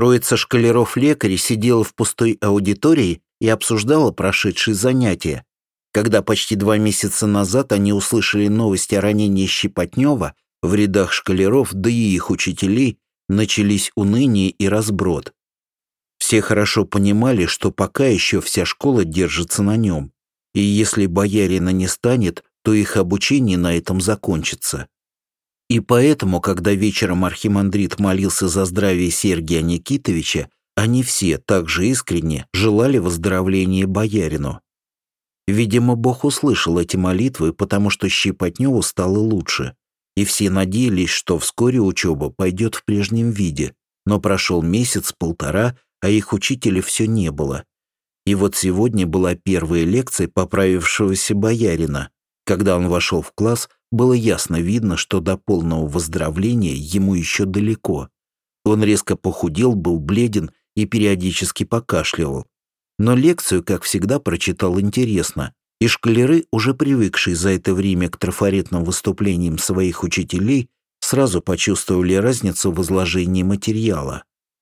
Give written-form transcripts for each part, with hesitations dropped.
Троица школяров-лекарей сидела в пустой аудитории и обсуждала прошедшие занятия. Когда почти 2 месяца назад они услышали новости о ранении Щепотнева, в рядах школяров, да и их учителей, начались уныние и разброд. Все хорошо понимали, что пока еще вся школа держится на нем, и если боярина не станет, то их обучение на этом закончится. И поэтому, когда вечером архимандрит молился за здравие Сергия Никитовича, они все также искренне желали выздоровления боярину. Видимо, Бог услышал эти молитвы, потому что Щепотневу стало лучше, и все надеялись, что вскоре учеба пойдет в прежнем виде, но прошел месяц-полтора, а их учителя все не было. И вот сегодня была первая лекция поправившегося боярина. Когда он вошел в класс, было ясно видно, что до полного выздоровления ему еще далеко. Он резко похудел, был бледен и периодически покашливал. Но лекцию, как всегда, прочитал интересно, и школяры, уже привыкшие за это время к трафаретным выступлениям своих учителей, сразу почувствовали разницу в изложении материала.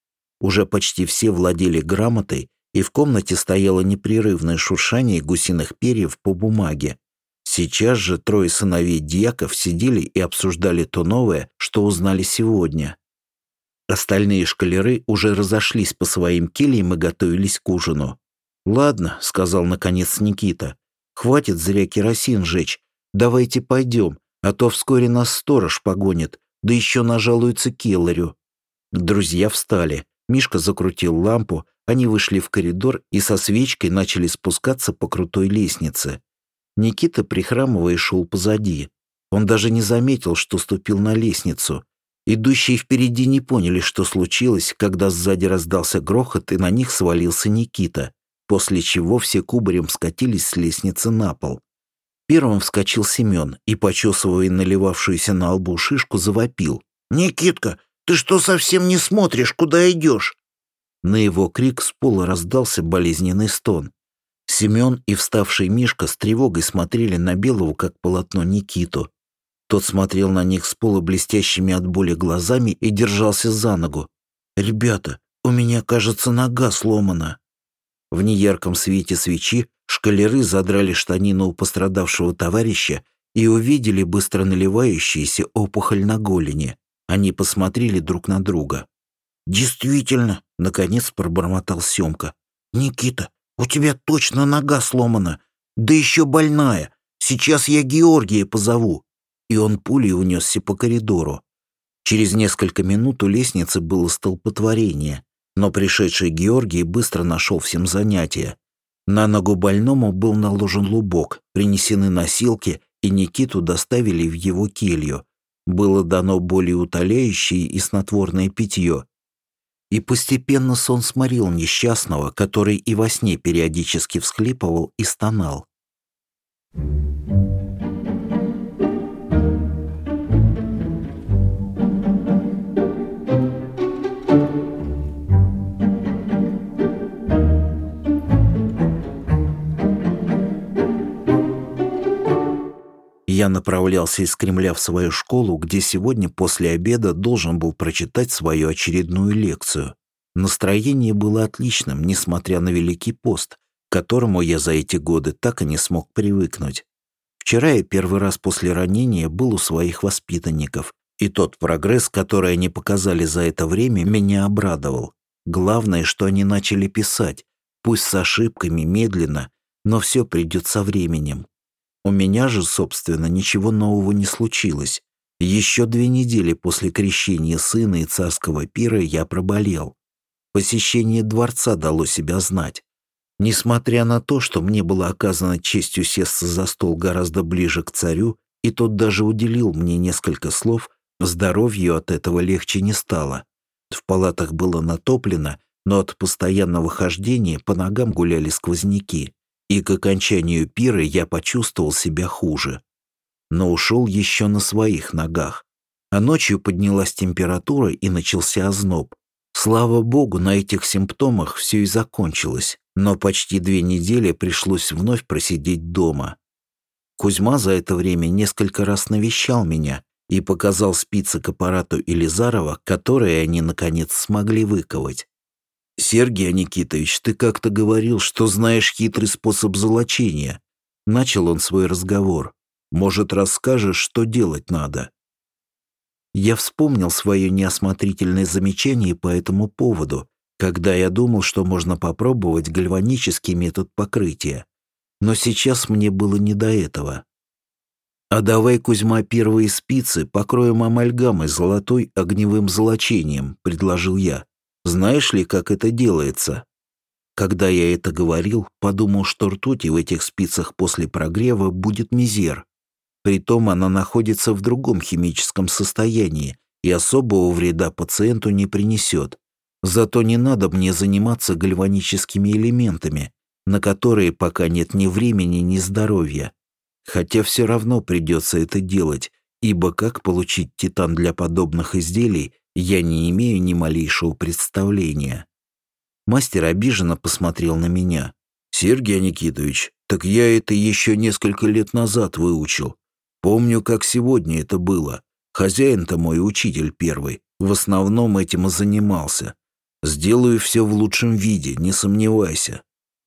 Уже почти все владели грамотой, и в комнате стояло непрерывное шуршание гусиных перьев по бумаге. Сейчас же 3 сыновей дьяков сидели и обсуждали то новое, что узнали сегодня. Остальные школяры уже разошлись по своим кельям и готовились к ужину. «Ладно», — сказал наконец Никита, — «хватит зря керосин жечь. Давайте пойдем, а то вскоре нас сторож погонит, да еще нажалуется келарю». Друзья встали. Мишка закрутил лампу, они вышли в коридор и со свечкой начали спускаться по крутой лестнице. Никита, прихрамывая, шел позади. Он даже не заметил, что ступил на лестницу. Идущие впереди не поняли, что случилось, когда сзади раздался грохот, и на них свалился Никита, после чего все кубарем скатились с лестницы на пол. Первым вскочил Семен и, почесывая наливавшуюся на лбу шишку, завопил: «Никитка, ты что, совсем не смотришь, куда идешь?» На его крик с пола раздался болезненный стон. Семен и вставший Мишка с тревогой смотрели на белого, как полотно, Никиту. Тот смотрел на них с пола блестящими от боли глазами и держался за ногу. «Ребята, у меня, кажется, нога сломана». В неярком свете свечи школяры задрали штанину у пострадавшего товарища и увидели быстро наливающуюся опухоль на голени. Они посмотрели друг на друга. «Действительно», — наконец пробормотал Семка. «Никита, у тебя точно нога сломана, да еще больная. Сейчас я Георгия позову». И он пулей унесся по коридору. Через несколько минут у лестницы было столпотворение, но пришедший Георгий быстро нашел всем занятия. На ногу больному был наложен лубок, принесены носилки, и Никиту доставили в его келью. Было дано болеутоляющее и снотворное питье. И постепенно сон сморил несчастного, который и во сне периодически всхлипывал и стонал. Я направлялся из Кремля в свою школу, где сегодня после обеда должен был прочитать свою очередную лекцию. Настроение было отличным, несмотря на Великий пост, к которому я за эти годы так и не смог привыкнуть. Вчера я первый раз после ранения был у своих воспитанников, и тот прогресс, который они показали за это время, меня обрадовал. Главное, что они начали писать, пусть с ошибками, медленно, но все придет со временем. У меня же, собственно, ничего нового не случилось. Еще 2 недели после крещения сына и царского пира я проболел. Посещение дворца дало себя знать. Несмотря на то, что мне было оказано честь усесться за стол гораздо ближе к царю, и тот даже уделил мне несколько слов, здоровью от этого легче не стало. В палатах было натоплено, но от постоянного хождения по ногам гуляли сквозняки. И к окончанию пира я почувствовал себя хуже. Но ушел еще на своих ногах. А ночью поднялась температура и начался озноб. Слава богу, на этих симптомах все и закончилось, но почти 2 недели пришлось вновь просидеть дома. Кузьма за это время несколько раз навещал меня и показал спицы к аппарату Елизарова, которые они, наконец, смогли выковать. «Сергей Никитович, ты как-то говорил, что знаешь хитрый способ золочения». Начал он свой разговор. «Может, расскажешь, что делать надо?» Я вспомнил свое неосмотрительное замечание по этому поводу, когда я думал, что можно попробовать гальванический метод покрытия. Но сейчас мне было не до этого. «А давай, Кузьма, первые спицы покроем амальгамой золотой огневым золочением», — предложил я. «Знаешь ли, как это делается?» Когда я это говорил, подумал, что ртути в этих спицах после прогрева будет мизер. Притом она находится в другом химическом состоянии и особого вреда пациенту не принесет. Зато не надо мне заниматься гальваническими элементами, на которые пока нет ни времени, ни здоровья. Хотя все равно придется это делать, ибо как получить титан для подобных изделий, я не имею ни малейшего представления. Мастер обиженно посмотрел на меня. «Сергей Никитович, так я это еще несколько лет назад выучил. Помню, как сегодня это было. Хозяин-то мой учитель первый, в основном этим и занимался. Сделаю все в лучшем виде, не сомневайся».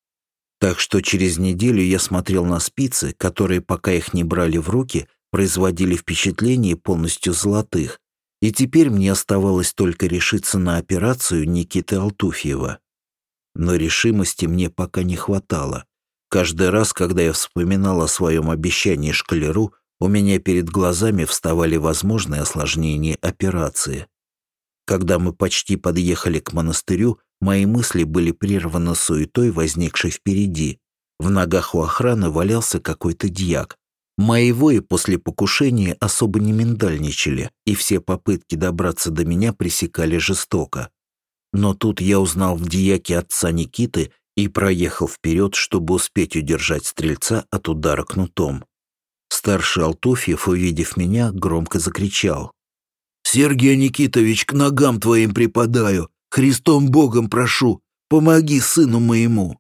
Так что через неделю я смотрел на спицы, которые, пока их не брали в руки, производили впечатление полностью золотых. И теперь мне оставалось только решиться на операцию Никиты Алтуфьева. Но решимости мне пока не хватало. Каждый раз, когда я вспоминал о своем обещании школяру, у меня перед глазами вставали возможные осложнения операции. Когда мы почти подъехали к монастырю, мои мысли были прерваны суетой, возникшей впереди. В ногах у охраны валялся какой-то дьяк. Мои вои после покушения особо не миндальничали, и все попытки добраться до меня пресекали жестоко. Но тут я узнал в дьяке отца Никиты и проехал вперед, чтобы успеть удержать стрельца от удара кнутом. Старший Алтуфьев, увидев меня, громко закричал: «Сергей Никитович, к ногам твоим припадаю! Христом Богом прошу, помоги сыну моему!»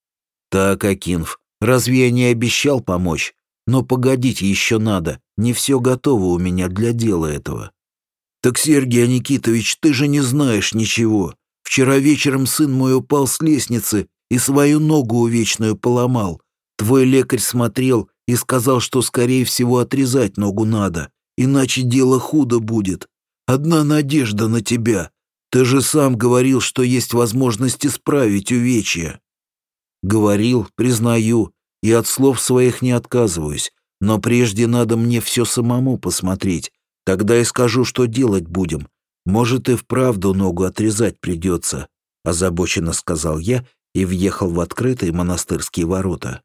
«Так, Акинф, разве я не обещал помочь? Но погодите, еще надо, не все готово у меня для дела этого». «Так, Сергей Никитович, ты же не знаешь ничего. Вчера вечером сын мой упал с лестницы и свою ногу увечную поломал. Твой лекарь смотрел и сказал, что, скорее всего, отрезать ногу надо, иначе дело худо будет. Одна надежда на тебя. Ты же сам говорил, что есть возможность исправить увечья». «Говорил, признаю, и от слов своих не отказываюсь, но прежде надо мне все самому посмотреть. Тогда и скажу, что делать будем. Может, и вправду ногу отрезать придется», — озабоченно сказал я и въехал в открытые монастырские ворота.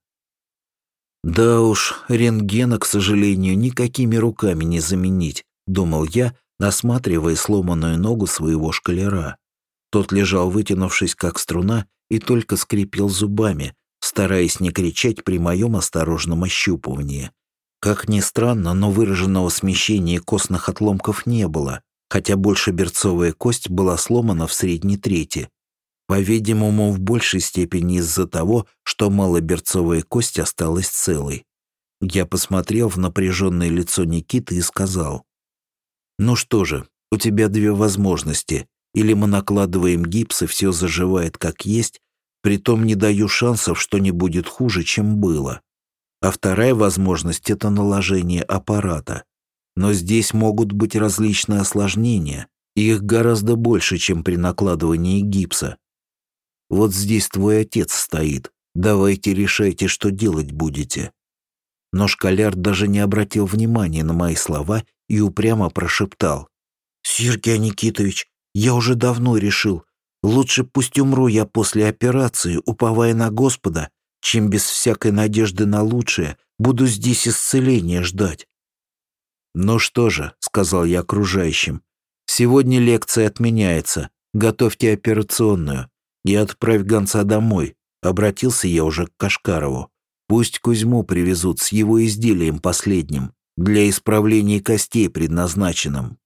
«Да уж, рентгена, к сожалению, никакими руками не заменить», — думал я, осматривая сломанную ногу своего школяра. Тот лежал, вытянувшись как струна, и только скрипел зубами, стараясь не кричать при моем осторожном ощупывании. Как ни странно, но выраженного смещения костных отломков не было, хотя большеберцовая кость была сломана в средней трети. По-видимому, в большей степени из-за того, что малоберцовая кость осталась целой. Я посмотрел в напряженное лицо Никиты и сказал: «Ну что же, у тебя две возможности. Или мы накладываем гипс, и все заживает как есть, притом не даю шансов, что не будет хуже, чем было. А вторая возможность — это наложение аппарата. Но здесь могут быть различные осложнения, и их гораздо больше, чем при накладывании гипса. Вот здесь твой отец стоит. Давайте решайте, что делать будете». Но школяр даже не обратил внимания на мои слова и упрямо прошептал: «Сергей Никитович, я уже давно решил. Лучше пусть умру я после операции, уповая на Господа, чем без всякой надежды на лучшее буду здесь исцеления ждать». «Ну что же», — сказал я окружающим, — «сегодня лекция отменяется. Готовьте операционную и отправь гонца домой». Обратился я уже к Кашкарову. «Пусть Кузьму привезут с его изделием последним, для исправления костей предназначенным».